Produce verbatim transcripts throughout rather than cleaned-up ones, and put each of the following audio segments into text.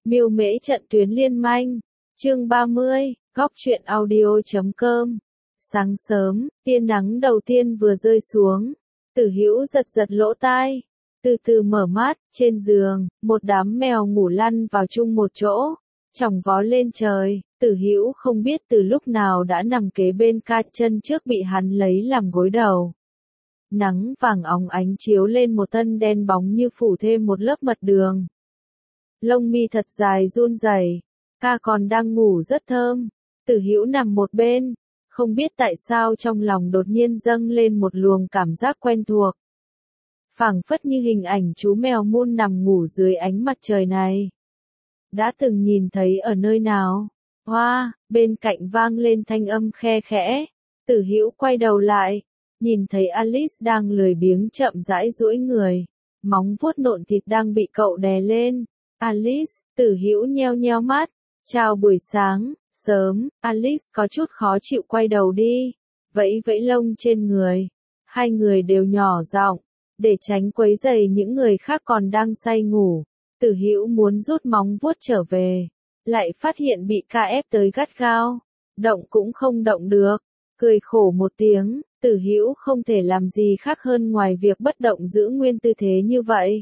Miêu Mễ trận tuyến liên manh. Chương ba mươi, góc truyện audio chấm com. Sáng sớm, tia nắng đầu tiên vừa rơi xuống, Tử Hữu giật giật lỗ tai, từ từ mở mắt, trên giường, một đám mèo ngủ lăn vào chung một chỗ, chỏng vó lên trời. Tử Hữu không biết từ lúc nào đã nằm kế bên ca, chân trước bị hắn lấy làm gối đầu. Nắng vàng óng ánh chiếu lên một thân đen bóng như phủ thêm một lớp mật đường. Lông mi thật dài run rẩy, ca còn đang ngủ rất thơm. Tử Hữu nằm một bên, không biết tại sao trong lòng đột nhiên dâng lên một luồng cảm giác quen thuộc. Phảng phất như hình ảnh chú mèo Moon nằm ngủ dưới ánh mặt trời này. Đã từng nhìn thấy ở nơi nào? Hoa, bên cạnh vang lên thanh âm khe khẽ. Tử Hữu quay đầu lại, nhìn thấy Alice đang lười biếng chậm rãi duỗi người, móng vuốt nộn thịt đang bị cậu đè lên. Alice, Tử Hữu nheo nheo mắt. Chào buổi sáng, sớm. Alice có chút khó chịu quay đầu đi, vẫy vẫy lông trên người. Hai người đều nhỏ giọng, để tránh quấy rầy những người khác còn đang say ngủ. Tử Hữu muốn rút móng vuốt trở về, lại phát hiện bị ca ép tới gắt gao, động cũng không động được. Cười khổ một tiếng, Tử Hữu không thể làm gì khác hơn ngoài việc bất động giữ nguyên tư thế như vậy.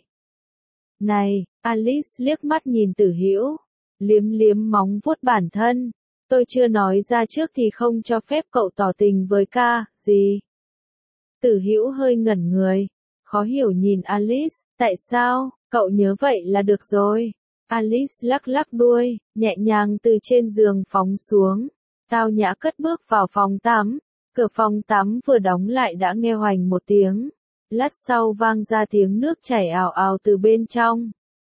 Này, Alice liếc mắt nhìn Tử Hữu, liếm liếm móng vuốt bản thân. Tôi chưa nói ra trước thì không cho phép cậu tỏ tình với ca, gì? Tử Hữu hơi ngẩn người, khó hiểu nhìn Alice, tại sao, cậu nhớ vậy là được rồi. Alice lắc lắc đuôi, nhẹ nhàng từ trên giường phóng xuống, tao nhã cất bước vào phòng tắm. Cửa phòng tắm vừa đóng lại đã nghe hoành một tiếng, lát sau vang ra tiếng nước chảy ào ào từ bên trong.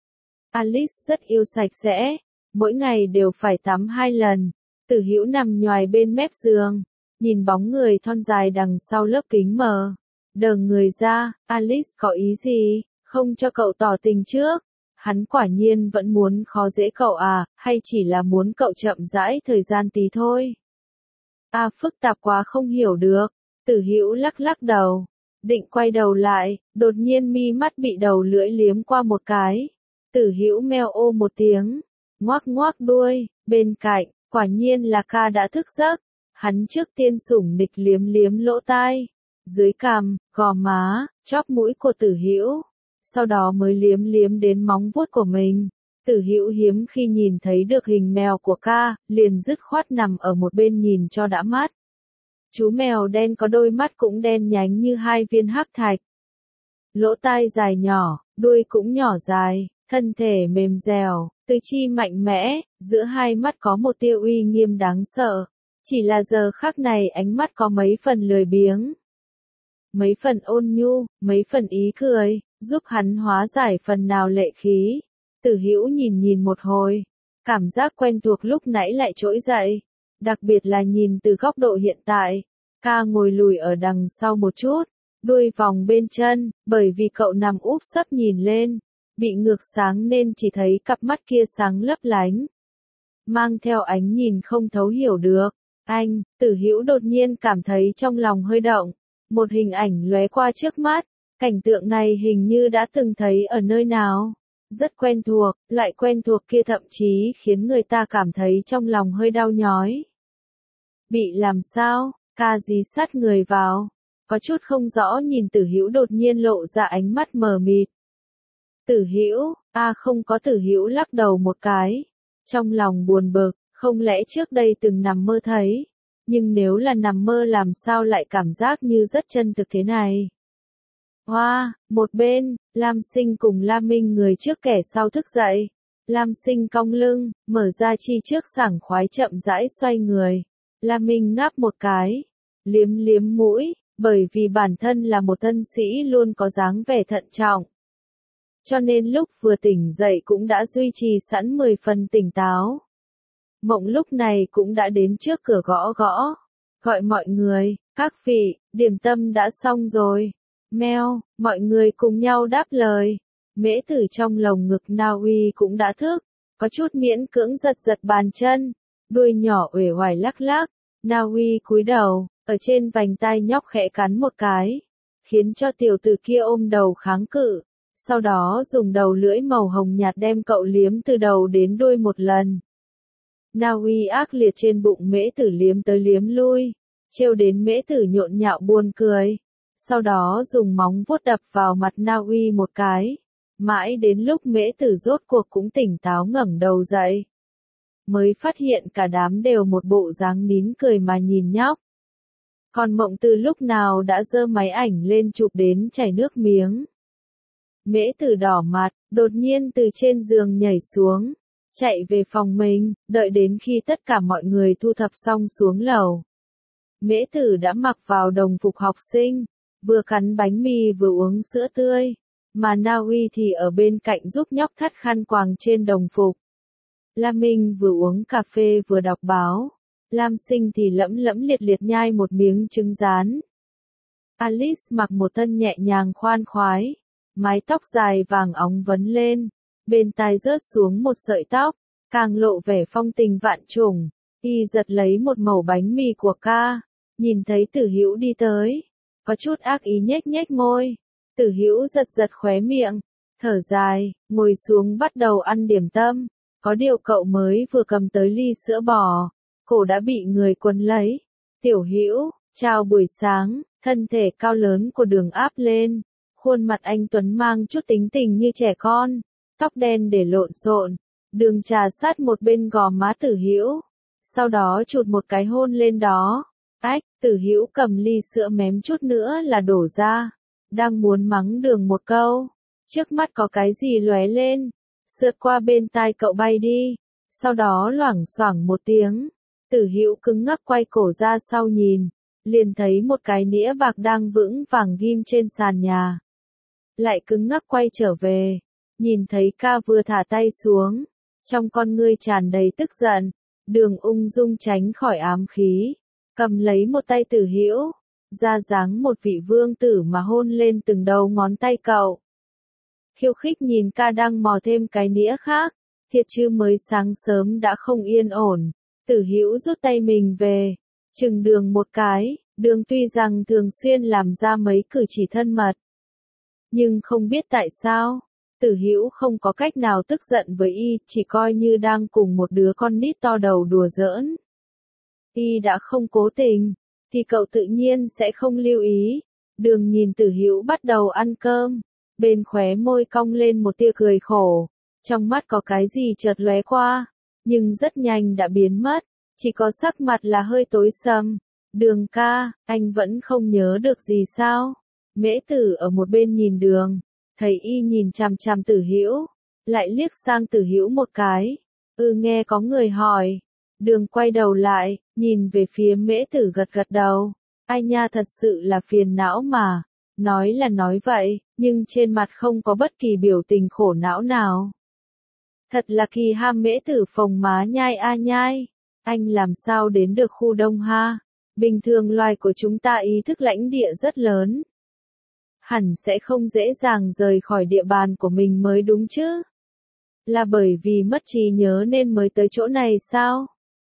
Alice rất yêu sạch sẽ, mỗi ngày đều phải tắm hai lần. Tử Hữu nằm nhoài bên mép giường, nhìn bóng người thon dài đằng sau lớp kính mờ, đờ người ra. Alice có ý gì, không cho cậu tỏ tình trước? Hắn quả nhiên vẫn muốn khó dễ cậu à, hay chỉ là muốn cậu chậm rãi thời gian tí thôi? À, phức tạp quá không hiểu được. Tử Hữu lắc lắc đầu, định quay đầu lại, đột nhiên mi mắt bị đầu lưỡi liếm qua một cái. Tử Hữu meo ô một tiếng, ngoác ngoác đuôi. Bên cạnh, quả nhiên là ca đã thức giấc. Hắn trước tiên sủng nịch liếm liếm lỗ tai, dưới cằm, gò má, chóp mũi của Tử Hữu, sau đó mới liếm liếm đến móng vuốt của mình. Tử Hữu hiếm khi nhìn thấy được hình mèo của ca, liền dứt khoát nằm ở một bên nhìn cho đã mắt. Chú mèo đen có đôi mắt cũng đen nhánh như hai viên hắc thạch. Lỗ tai dài nhỏ, đuôi cũng nhỏ dài, thân thể mềm dẻo, tứ chi mạnh mẽ, giữa hai mắt có một tia uy nghiêm đáng sợ. Chỉ là giờ khắc này ánh mắt có mấy phần lười biếng, mấy phần ôn nhu, mấy phần ý cười, giúp hắn hóa giải phần nào lệ khí. Tử Hữu nhìn nhìn một hồi, cảm giác quen thuộc lúc nãy lại trỗi dậy, đặc biệt là nhìn từ góc độ hiện tại. Ca ngồi lùi ở đằng sau một chút, đuôi vòng bên chân, bởi vì cậu nằm úp sấp nhìn lên, bị ngược sáng nên chỉ thấy cặp mắt kia sáng lấp lánh, mang theo ánh nhìn không thấu hiểu được. Anh, Tử Hữu đột nhiên cảm thấy trong lòng hơi động, một hình ảnh lóe qua trước mắt, cảnh tượng này hình như đã từng thấy ở nơi nào. Rất quen thuộc, loại quen thuộc kia thậm chí khiến người ta cảm thấy trong lòng hơi đau nhói. Bị làm sao, ca dí sát người vào, có chút không rõ nhìn Tử Hữu đột nhiên lộ ra ánh mắt mờ mịt. Tử Hữu, a không có. Tử Hữu lắc đầu một cái, trong lòng buồn bực, không lẽ trước đây từng nằm mơ thấy, nhưng nếu là nằm mơ làm sao lại cảm giác như rất chân thực thế này. Hoa, một bên, Lam Sinh cùng La Minh người trước kẻ sau thức dậy. Lam Sinh cong lưng, mở ra chi trước sảng khoái chậm rãi xoay người. La Minh ngáp một cái, liếm liếm mũi, bởi vì bản thân là một thân sĩ luôn có dáng vẻ thận trọng, cho nên lúc vừa tỉnh dậy cũng đã duy trì sẵn mười phần tỉnh táo. Mộng lúc này cũng đã đến trước cửa gõ gõ, gọi mọi người. Các vị, điểm tâm đã xong rồi. Meo, mọi người cùng nhau đáp lời. Mễ Tử trong lồng ngực Na Uy cũng đã thức, có chút miễn cưỡng giật giật bàn chân, đuôi nhỏ uể oải lắc lắc. Na Uy cúi đầu, ở trên vành tai nhóc khẽ cắn một cái, khiến cho tiểu tử kia ôm đầu kháng cự. sau đó dùng đầu lưỡi màu hồng nhạt đem cậu liếm từ đầu đến đuôi một lần. Na Uy ác liệt trên bụng Mễ Tử liếm tới liếm lui, trêu đến Mễ Tử nhộn nhạo buồn cười, sau đó dùng móng vuốt đập vào mặt Na Uy một cái, mãi đến lúc Mễ Tử rốt cuộc cũng tỉnh táo ngẩng đầu dậy, mới phát hiện cả đám đều một bộ dáng nín cười mà nhìn nhóc. Còn Mộng Từ lúc nào đã giơ máy ảnh lên chụp đến chảy nước miếng. Mễ Tử đỏ mặt, đột nhiên từ trên giường nhảy xuống, chạy về phòng mình, đợi đến khi tất cả mọi người thu thập xong xuống lầu. Mễ Tử đã mặc vào đồng phục học sinh, vừa cắn bánh mì vừa uống sữa tươi, mà Na Uy thì ở bên cạnh giúp nhóc thắt khăn quàng trên đồng phục. Lam Minh vừa uống cà phê vừa đọc báo, Lam Sinh thì lẫm lẫm liệt liệt nhai một miếng trứng rán. Alice mặc một thân nhẹ nhàng khoan khoái, mái tóc dài vàng óng vấn lên, bên tai rớt xuống một sợi tóc, càng lộ vẻ phong tình vạn trùng. Y giật lấy một mẩu bánh mì của ca, nhìn thấy Tử Hữu đi tới, có chút ác ý nhếch nhếch môi. Tử Hữu giật giật khóe miệng, thở dài, ngồi xuống bắt đầu ăn điểm tâm. Có điều cậu mới vừa cầm tới ly sữa bò, cổ đã bị người quấn lấy. Tiểu Hữu, chào buổi sáng. Thân thể cao lớn của Đường áp lên, khuôn mặt anh tuấn mang chút tính tình như trẻ con, tóc đen để lộn xộn. Đường trà sát một bên gò má Tử Hữu, sau đó chụt một cái hôn lên đó. Ách, Tử Hữu cầm ly sữa mém chút nữa là đổ ra, đang muốn mắng Đường một câu, trước mắt có cái gì lóe lên, sượt qua bên tai cậu bay đi, sau đó loảng xoảng một tiếng. Tử Hữu cứng ngắc quay cổ ra sau nhìn, liền thấy một cái nĩa bạc đang vững vàng ghim trên sàn nhà. Lại cứng ngắc quay trở về, nhìn thấy ca vừa thả tay xuống, trong con ngươi tràn đầy tức giận. Đường ung dung tránh khỏi ám khí, cầm lấy một tay Tử Hữu, ra dáng một vị vương tử mà hôn lên từng đầu ngón tay cậu. Khiêu khích nhìn ca đang mò thêm cái nĩa khác, thiệt chứ mới sáng sớm đã không yên ổn. Tử Hữu rút tay mình về, chừng Đường một cái. Đường tuy rằng thường xuyên làm ra mấy cử chỉ thân mật, nhưng không biết tại sao, Tử Hữu không có cách nào tức giận với y, chỉ coi như đang cùng một đứa con nít to đầu đùa giỡn. Y đã không cố tình, thì cậu tự nhiên sẽ không lưu ý. Đường nhìn Tử Hữu bắt đầu ăn cơm, bên khóe môi cong lên một tia cười khổ, trong mắt có cái gì chợt lóe qua, nhưng rất nhanh đã biến mất, chỉ có sắc mặt là hơi tối sầm. Đường ca, anh vẫn không nhớ được gì sao? Mễ Tử ở một bên nhìn Đường, thấy y nhìn chằm chằm Tử Hữu, lại liếc sang Tử Hữu một cái. Ừ, nghe có người hỏi. Đường quay đầu lại, nhìn về phía Mễ Tử gật gật đầu. Ai nha, thật sự là phiền não mà. Nói là nói vậy, nhưng trên mặt không có bất kỳ biểu tình khổ não nào. Thật là kỳ ha. Mễ Tử phồng má nhai a nhai. Anh làm sao đến được khu đông ha? Bình thường loài của chúng ta ý thức lãnh địa rất lớn, hẳn sẽ không dễ dàng rời khỏi địa bàn của mình mới đúng chứ? Là bởi vì mất trí nhớ nên mới tới chỗ này sao?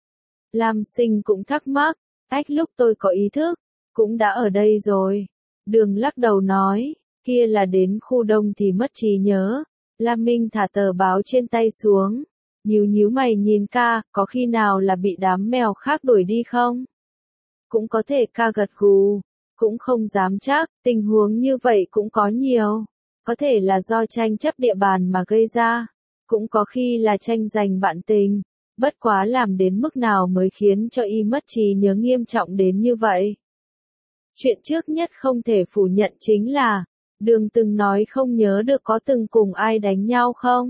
Lam Sinh cũng thắc mắc. Ách, lúc tôi có ý thức, cũng đã ở đây rồi. Đường lắc đầu nói, kia là đến khu đông thì mất trí nhớ. Lam Minh thả tờ báo trên tay xuống, nhíu nhíu mày nhìn ca, có khi nào là bị đám mèo khác đuổi đi không? Cũng có thể, ca gật gù, cũng không dám chắc, tình huống như vậy cũng có nhiều. Có thể là do tranh chấp địa bàn mà gây ra, cũng có khi là tranh giành bạn tình, bất quá làm đến mức nào mới khiến cho y mất trí nhớ nghiêm trọng đến như vậy. Chuyện trước nhất không thể phủ nhận chính là, Đường từng nói không nhớ được có từng cùng ai đánh nhau không?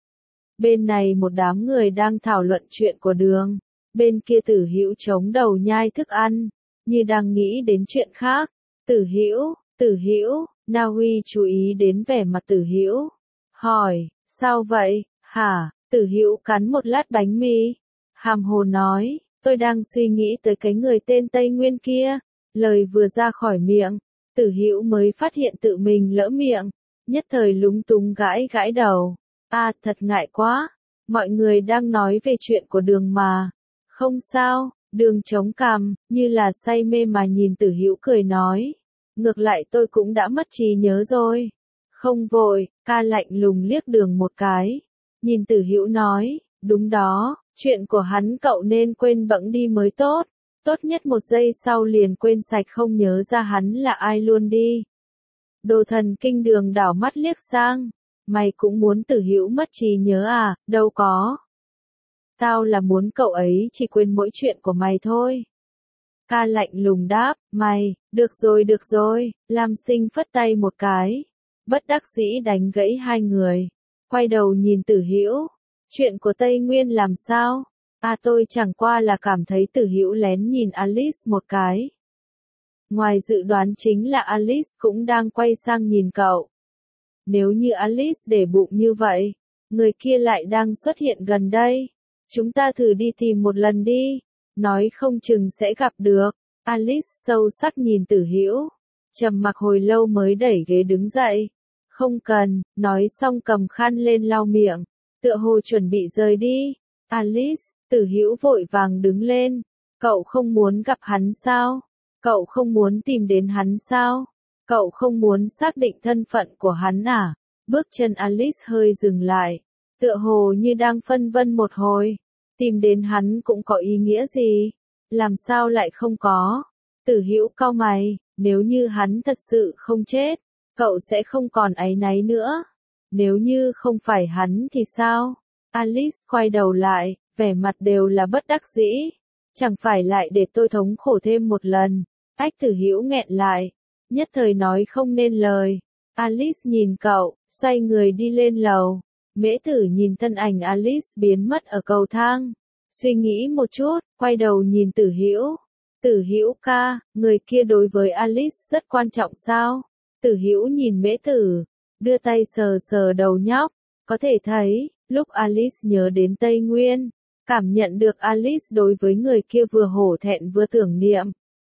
Bên này một đám người đang thảo luận chuyện của Đường. Bên kia Tử Hữu chống đầu nhai thức ăn, như đang nghĩ đến chuyện khác. Tử Hữu, Tử Hữu, Na Uy chú ý đến vẻ mặt Tử Hữu, hỏi, sao vậy, hả? Tử Hữu cắn một lát bánh mì, hàm hồ nói, tôi đang suy nghĩ tới cái người tên Tây Nguyên kia. Lời vừa ra khỏi miệng, Tử Hữu mới phát hiện tự mình lỡ miệng, nhất thời lúng túng gãi gãi đầu. À, thật ngại quá, mọi người đang nói về chuyện của Đường mà. Không sao. Đường chống cằm, như là say mê mà nhìn Tử Hữu cười nói. Ngược lại tôi cũng đã mất trí nhớ rồi. Không vội, ca lạnh lùng liếc Đường một cái. Nhìn Tử Hữu nói, đúng đó, chuyện của hắn cậu nên quên bẵng đi mới tốt. Tốt nhất một giây sau liền quên sạch không nhớ ra hắn là ai luôn đi. Đồ thần kinh Đường đảo mắt liếc sang. Mày cũng muốn Tử Hữu mất trí nhớ à, đâu có. Tao là muốn cậu ấy chỉ quên mỗi chuyện của mày thôi. Ca lạnh lùng đáp, mày, được rồi được rồi, Lam Sinh phất tay một cái. Bất đắc dĩ đánh gãy hai người. Quay đầu nhìn Tử Hữu. Chuyện của Tây Nguyên làm sao? À tôi chẳng qua là cảm thấy Tử Hữu lén nhìn Alice một cái. Ngoài dự đoán chính là Alice cũng đang quay sang nhìn cậu. Nếu như Alice để bụng như vậy, người kia lại đang xuất hiện gần đây. Chúng ta thử đi tìm một lần đi, nói không chừng sẽ gặp được. Alice sâu sắc nhìn Tử Hữu, trầm mặc hồi lâu mới đẩy ghế đứng dậy. Không cần, nói xong cầm khăn lên lau miệng, tựa hồ chuẩn bị rời đi. Alice, Tử Hữu vội vàng đứng lên. Cậu không muốn gặp hắn sao? Cậu không muốn tìm đến hắn sao? Cậu không muốn xác định thân phận của hắn à? Bước chân Alice hơi dừng lại, tựa hồ như đang phân vân một hồi. Tìm đến hắn cũng có ý nghĩa gì? Làm sao lại không có? Tử Hữu cau mày, nếu như hắn thật sự không chết, cậu sẽ không còn áy náy nữa. Nếu như không phải hắn thì sao? Alice quay đầu lại, vẻ mặt đều là bất đắc dĩ. Chẳng phải lại để tôi thống khổ thêm một lần. Ách Tử Hữu nghẹn lại, nhất thời nói không nên lời. Alice nhìn cậu, xoay người đi lên lầu. Mễ Tử nhìn thân ảnh Alice biến mất ở cầu thang. Suy nghĩ một chút, quay đầu nhìn Tử Hữu. Tử Hữu ca, người kia đối với Alice rất quan trọng sao? Tử Hữu nhìn Mễ Tử, đưa tay sờ sờ đầu nhóc. Có thể thấy, lúc Alice nhớ đến Tây Nguyên, cảm nhận được Alice đối với người kia vừa hổ thẹn vừa tưởng niệm.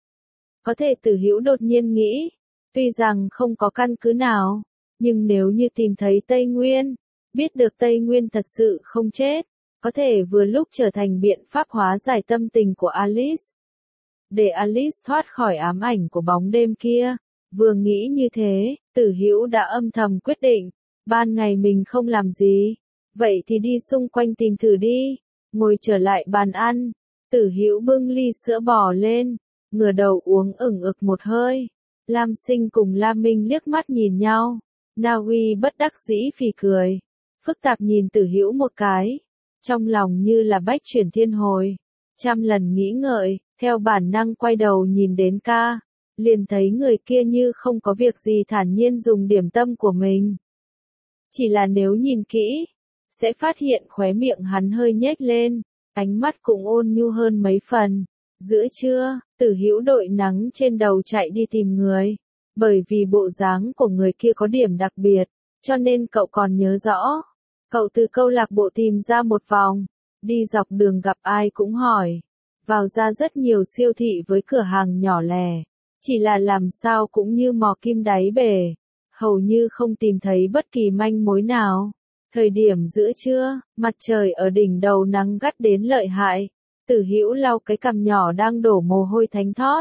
Có thể Tử Hữu đột nhiên nghĩ, tuy rằng không có căn cứ nào, nhưng nếu như tìm thấy Tây Nguyên, biết được Tây Nguyên thật sự không chết, có thể vừa lúc trở thành biện pháp hóa giải tâm tình của Alice. Để Alice thoát khỏi ám ảnh của bóng đêm kia. Vừa nghĩ như thế, Tử Hữu đã âm thầm quyết định, ban ngày mình không làm gì, vậy thì đi xung quanh tìm thử đi. Ngồi trở lại bàn ăn, Tử Hữu bưng ly sữa bò lên, ngửa đầu uống ửng ực một hơi. Lam Sinh cùng Lam Minh liếc mắt nhìn nhau. Na Uy bất đắc dĩ phì cười, phức tạp nhìn Tử Hữu một cái, trong lòng như là bách chuyển thiên hồi, trăm lần nghĩ ngợi, theo bản năng quay đầu nhìn đến ca, liền thấy người kia như không có việc gì thản nhiên dùng điểm tâm của mình. Chỉ là nếu nhìn kỹ, sẽ phát hiện khóe miệng hắn hơi nhếch lên, ánh mắt cũng ôn nhu hơn mấy phần. Giữa trưa, Tử Hữu đội nắng trên đầu chạy đi tìm người. Bởi vì bộ dáng của người kia có điểm đặc biệt, cho nên cậu còn nhớ rõ. Cậu từ câu lạc bộ tìm ra một vòng, đi dọc đường gặp ai cũng hỏi. Vào ra rất nhiều siêu thị với cửa hàng nhỏ lẻ, chỉ là làm sao cũng như mò kim đáy bể, hầu như không tìm thấy bất kỳ manh mối nào. Thời điểm giữa trưa, mặt trời ở đỉnh đầu nắng gắt đến lợi hại. Tử Hữu lau cái cằm nhỏ đang đổ mồ hôi thánh thót.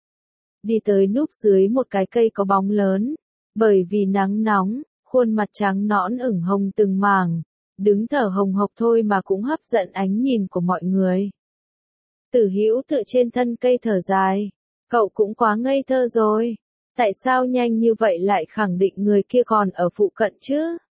Đi tới núp dưới một cái cây có bóng lớn. Bởi vì nắng nóng, khuôn mặt trắng nõn ửng hồng từng mảng. Đứng thở hồng hộc thôi mà cũng hấp dẫn ánh nhìn của mọi người. Tử Hữu tự trên thân cây thở dài. Cậu cũng quá ngây thơ rồi. Tại sao nhanh như vậy lại khẳng định người kia còn ở phụ cận chứ?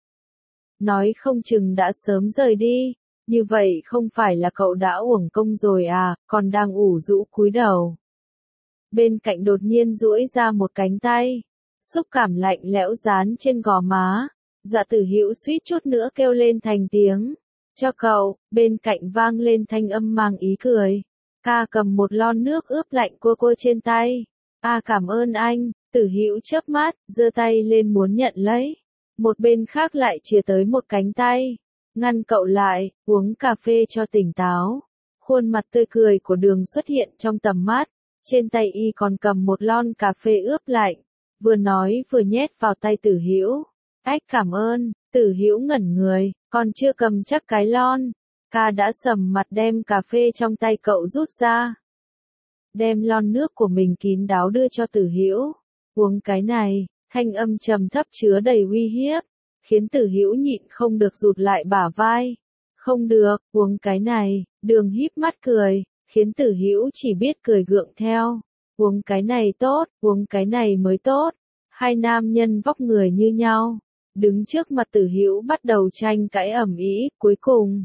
Nói không chừng đã sớm rời đi. Như vậy không phải là cậu đã uổng công rồi à, còn đang ủ rũ cúi đầu. Bên cạnh đột nhiên duỗi ra một cánh tay. Xúc cảm lạnh lẽo dán trên gò má. Dọa Tử Hữu suýt chút nữa kêu lên thành tiếng. Cho cậu, bên cạnh vang lên thanh âm mang ý cười. Ca cầm một lon nước ướp lạnh cua cua trên tay. À cảm ơn anh, Tử Hữu chớp mắt, giơ tay lên muốn nhận lấy. Một bên khác lại chìa tới một cánh tay. Ngăn cậu lại, uống cà phê cho tỉnh táo. Khuôn mặt tươi cười của Đường xuất hiện trong tầm mắt. Trên tay y còn cầm một lon cà phê ướp lạnh. Vừa nói vừa nhét vào tay Tử Hữu. Ách cảm ơn, Tử Hữu ngẩn người, còn chưa cầm chắc cái lon. Ca đã sầm mặt đem cà phê trong tay cậu rút ra. Đem lon nước của mình kín đáo đưa cho Tử Hữu. Uống cái này, Thanh âm trầm thấp chứa đầy uy hiếp, khiến Tử Hữu nhịn không được rụt lại bả vai. Không được, uống cái này, Đường híp mắt cười, khiến Tử Hữu chỉ biết cười gượng theo. Uống cái này tốt, uống cái này mới tốt. Hai nam nhân vóc người như nhau, đứng trước mặt Tử Hữu bắt đầu tranh cãi ầm ĩ, cuối cùng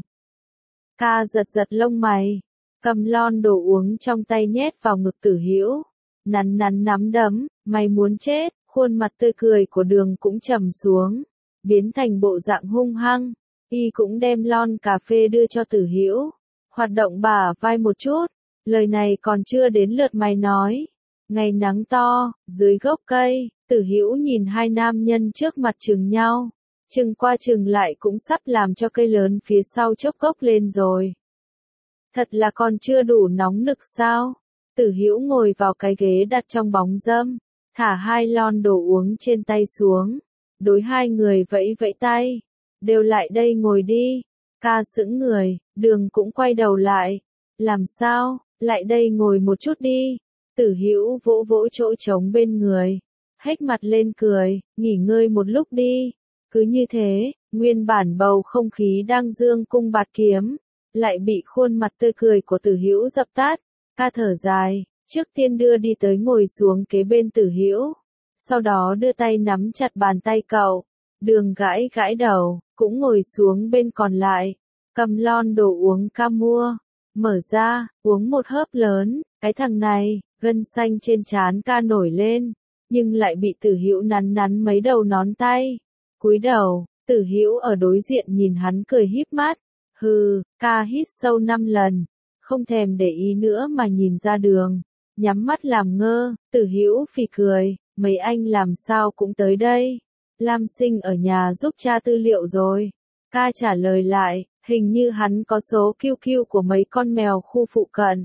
Ca giật giật lông mày, cầm lon đồ uống trong tay nhét vào ngực Tử Hữu, nắn nắn nắm đấm, mày muốn chết, khuôn mặt tươi cười của Đường cũng trầm xuống, biến thành bộ dạng hung hăng, y cũng đem lon cà phê đưa cho Tử Hữu, hoạt động bả vai một chút, lời này còn chưa đến lượt mày nói. Ngày nắng to, dưới gốc cây, Tử Hữu nhìn hai nam nhân trước mặt chừng nhau, chừng qua chừng lại cũng sắp làm cho cây lớn phía sau chốc gốc lên rồi. Thật là còn chưa đủ nóng nực sao? Tử Hữu ngồi vào cái ghế đặt trong bóng râm, thả hai lon đồ uống trên tay xuống, đối hai người vẫy vẫy tay, đều lại đây ngồi đi. Ca sững người, Đường cũng quay đầu lại, làm sao, lại đây ngồi một chút đi. Tử Hữu vỗ vỗ chỗ trống bên người, hếch mặt lên cười, nghỉ ngơi một lúc đi. Cứ như thế, nguyên bản bầu không khí đang dương cung bạt kiếm, lại bị khuôn mặt tươi cười của Tử Hữu dập tắt. Ca thở dài, trước tiên đưa đi tới ngồi xuống kế bên Tử Hữu, sau đó đưa tay nắm chặt bàn tay cậu. Đường gãi gãi đầu, cũng ngồi xuống bên còn lại, cầm lon đồ uống ca mua, mở ra, uống một hớp lớn. Cái thằng này, gân xanh trên trán Ca nổi lên, nhưng lại bị Tử Hữu nắn nắn mấy đầu ngón tay. Cúi đầu, Tử Hữu ở đối diện nhìn hắn cười híp mắt. Hừ, Ca hít sâu năm lần, không thèm để ý nữa mà nhìn ra Đường, nhắm mắt làm ngơ. Tử Hữu phì cười, mấy anh làm sao cũng tới đây. Lam Sinh ở nhà giúp cha tư liệu rồi. Ca trả lời lại, hình như hắn có số Q Q của mấy con mèo khu phụ cận.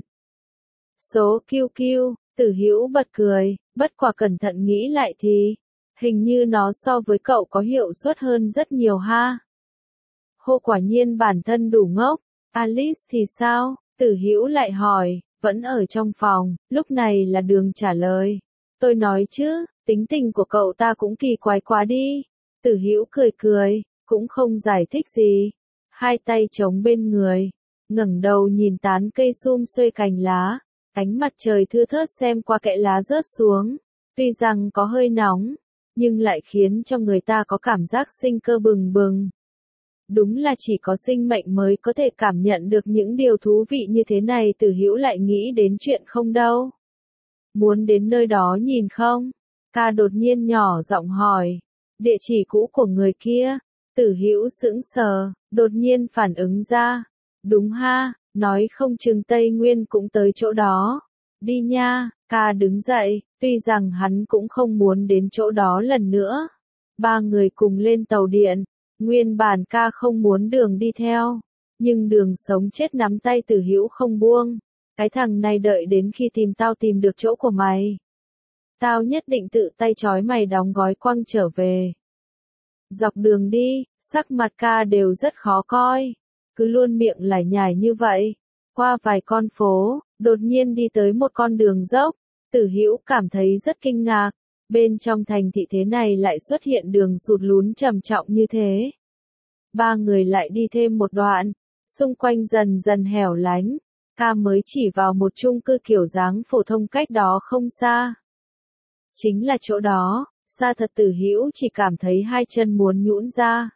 Số Q Q, Tử Hữu bật cười, bất quả cẩn thận nghĩ lại thì, hình như nó so với cậu có hiệu suất hơn rất nhiều ha. Hô, quả nhiên bản thân đủ ngốc. Alice thì sao? Tử Hữu lại hỏi, vẫn ở trong phòng, lúc này là Đường trả lời. Tôi nói chứ, tính tình của cậu ta cũng kỳ quái quá đi. Tử Hữu cười cười, cũng không giải thích gì. Hai tay chống bên người, ngẩng đầu nhìn tán cây sum xuê cành lá. Ánh mặt trời thưa thớt xem qua kẽ lá rớt xuống, tuy rằng có hơi nóng, nhưng lại khiến cho người ta có cảm giác sinh cơ bừng bừng. Đúng là chỉ có sinh mệnh mới có thể cảm nhận được những điều thú vị như thế này. Tử Hữu lại nghĩ đến chuyện không đâu. Muốn đến nơi đó nhìn không? Ca đột nhiên nhỏ giọng hỏi. Địa chỉ cũ của người kia. Tử Hữu sững sờ, đột nhiên phản ứng ra. Đúng ha. Nói không chừng Tây Nguyên cũng tới chỗ đó. Đi nha. Ca đứng dậy, tuy rằng hắn cũng không muốn đến chỗ đó lần nữa. Ba người cùng lên tàu điện. Nguyên bản Ca không muốn Đường đi theo, nhưng Đường sống chết nắm tay Tử Hữu không buông. Cái thằng này đợi đến khi tìm tao tìm được chỗ của mày, tao nhất định tự tay trói mày đóng gói quăng trở về. Dọc đường đi, sắc mặt Ca đều rất khó coi, cứ luôn miệng lải nhải như vậy. Qua vài con phố, đột nhiên đi tới một con đường dốc. Tử Hữu cảm thấy rất kinh ngạc, bên trong thành thị thế này lại xuất hiện đường sụt lún trầm trọng như thế. Ba người lại đi thêm một đoạn, xung quanh dần dần hẻo lánh. Ca mới chỉ vào một chung cư kiểu dáng phổ thông cách đó không xa. Chính là chỗ đó, xa thật. Tử Hữu chỉ cảm thấy hai chân muốn nhũn ra.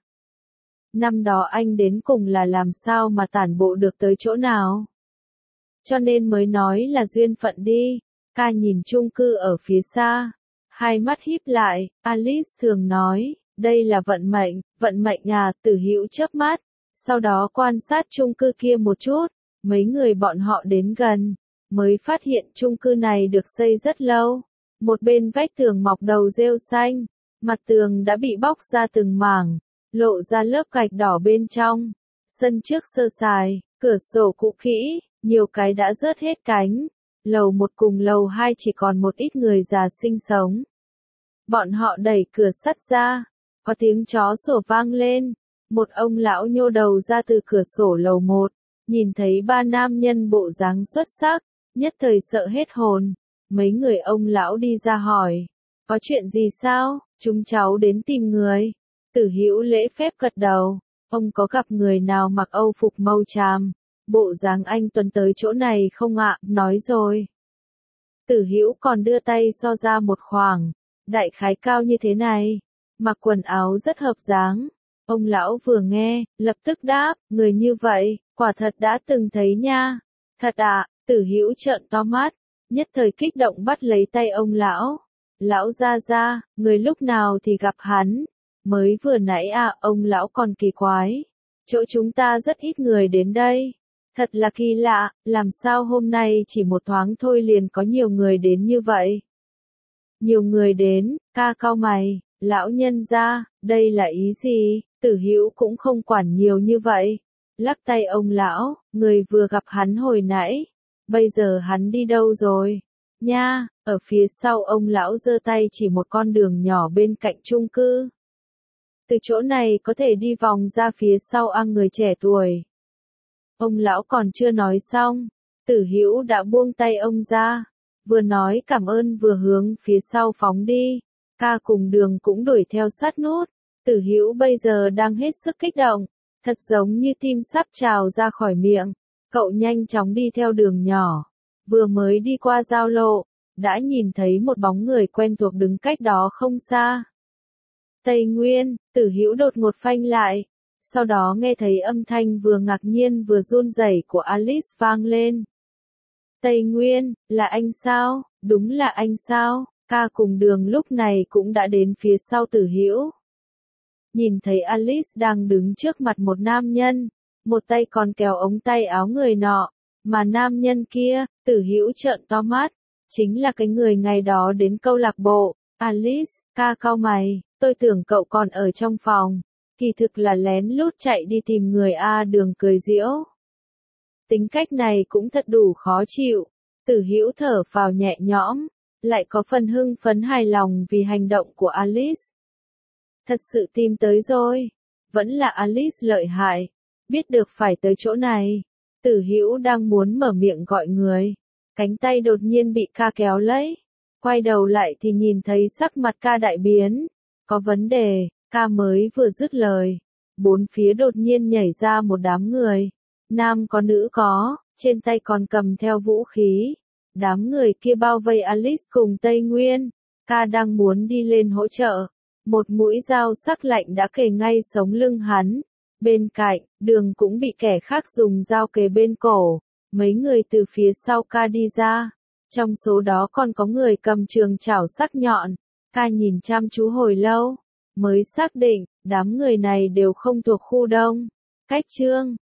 Năm đó anh đến cùng là làm sao mà tản bộ được tới chỗ nào? Cho nên mới nói là duyên phận đi. Ca nhìn chung cư ở phía xa, hai mắt híp lại. Alice thường nói, đây là vận mệnh. Vận mệnh à? Tử Hữu chớp mắt, sau đó quan sát chung cư kia một chút. Mấy người bọn họ đến gần, mới phát hiện chung cư này được xây rất lâu. Một bên vách tường mọc đầu rêu xanh, mặt tường đã bị bóc ra từng mảng, lộ ra lớp gạch đỏ bên trong. Sân trước sơ sài, cửa sổ cũ kỹ, nhiều cái đã rớt hết cánh. Lầu một cùng lầu hai chỉ còn một ít người già sinh sống. Bọn họ đẩy cửa sắt ra, có tiếng chó sủa vang lên. Một ông lão nhô đầu ra từ cửa sổ lầu một, nhìn thấy ba nam nhân bộ dáng xuất sắc, nhất thời sợ hết hồn. Mấy người ông lão đi ra hỏi, Có chuyện gì sao? Chúng cháu đến tìm người. Tử Hữu lễ phép gật đầu. Ông có gặp người nào mặc Âu phục màu tràm, bộ dáng anh tuấn tới chỗ này không ạ? Nói rồi. Tử Hữu còn đưa tay so ra một khoảng, đại khái cao như thế này, mặc quần áo rất hợp dáng. Ông lão vừa nghe, lập tức đáp, người như vậy, quả thật đã từng thấy nha. Thật ạ, Tử Hữu trợn to mắt, nhất thời kích động bắt lấy tay ông lão. Lão gia gia, người lúc nào thì gặp hắn? Mới vừa nãy à, ông lão còn kỳ quái. Chỗ chúng ta rất ít người đến đây. Thật là kỳ lạ, làm sao hôm nay chỉ một thoáng thôi liền có nhiều người đến như vậy? Nhiều người đến, ca cau mày, lão nhân gia, đây là ý gì? Tử Hữu cũng không quản nhiều như vậy. Lắc tay ông lão, người vừa gặp hắn hồi nãy. Bây giờ hắn đi đâu rồi? Nha, ở phía sau ông lão giơ tay chỉ một con đường nhỏ bên cạnh chung cư. Từ chỗ này có thể đi vòng ra phía sau ăn người trẻ tuổi. Ông lão còn chưa nói xong, Tử Hữu đã buông tay ông ra, vừa nói cảm ơn vừa hướng phía sau phóng đi. Ca cùng đường cũng đuổi theo sát nút. Tử Hữu bây giờ đang hết sức kích động, thật giống như tim sắp trào ra khỏi miệng. Cậu nhanh chóng đi theo đường nhỏ, vừa mới đi qua giao lộ, đã nhìn thấy một bóng người quen thuộc đứng cách đó không xa. Tây Nguyên, Tử Hữu đột ngột phanh lại, sau đó nghe thấy âm thanh vừa ngạc nhiên vừa run rẩy của Alice vang lên. Tây Nguyên, là anh sao? Đúng là anh sao? Ca cùng đường lúc này cũng đã đến phía sau Tử Hữu. Nhìn thấy Alice đang đứng trước mặt một nam nhân, một tay còn kéo ống tay áo người nọ, mà nam nhân kia, Tử Hữu trợn to mắt, chính là cái người ngày đó đến câu lạc bộ. Alice, ca cau mày, tôi tưởng cậu còn ở trong phòng, kỳ thực là lén lút chạy đi tìm người a. Đường cười giễu. Tính cách này cũng thật đủ khó chịu. Tử Hữu thở phào nhẹ nhõm, lại có phần hưng phấn hài lòng vì hành động của Alice. Thật sự tìm tới rồi, vẫn là Alice lợi hại, biết được phải tới chỗ này. Tử Hữu đang muốn mở miệng gọi người, cánh tay đột nhiên bị ca kéo lấy. Quay đầu lại thì nhìn thấy sắc mặt ca đại biến. Có vấn đề, ca mới vừa dứt lời. Bốn phía đột nhiên nhảy ra một đám người. Nam có nữ có, trên tay còn cầm theo vũ khí. Đám người kia bao vây Alice cùng Tây Nguyên. Ca đang muốn đi lên hỗ trợ. Một mũi dao sắc lạnh đã kề ngay sống lưng hắn. Bên cạnh, đường cũng bị kẻ khác dùng dao kề bên cổ. Mấy người từ phía sau ca đi ra. Trong số đó còn có người cầm trường chảo sắc nhọn. Ca nhìn chăm chú hồi lâu, mới xác định, đám người này đều không thuộc khu đông. Cách Trương,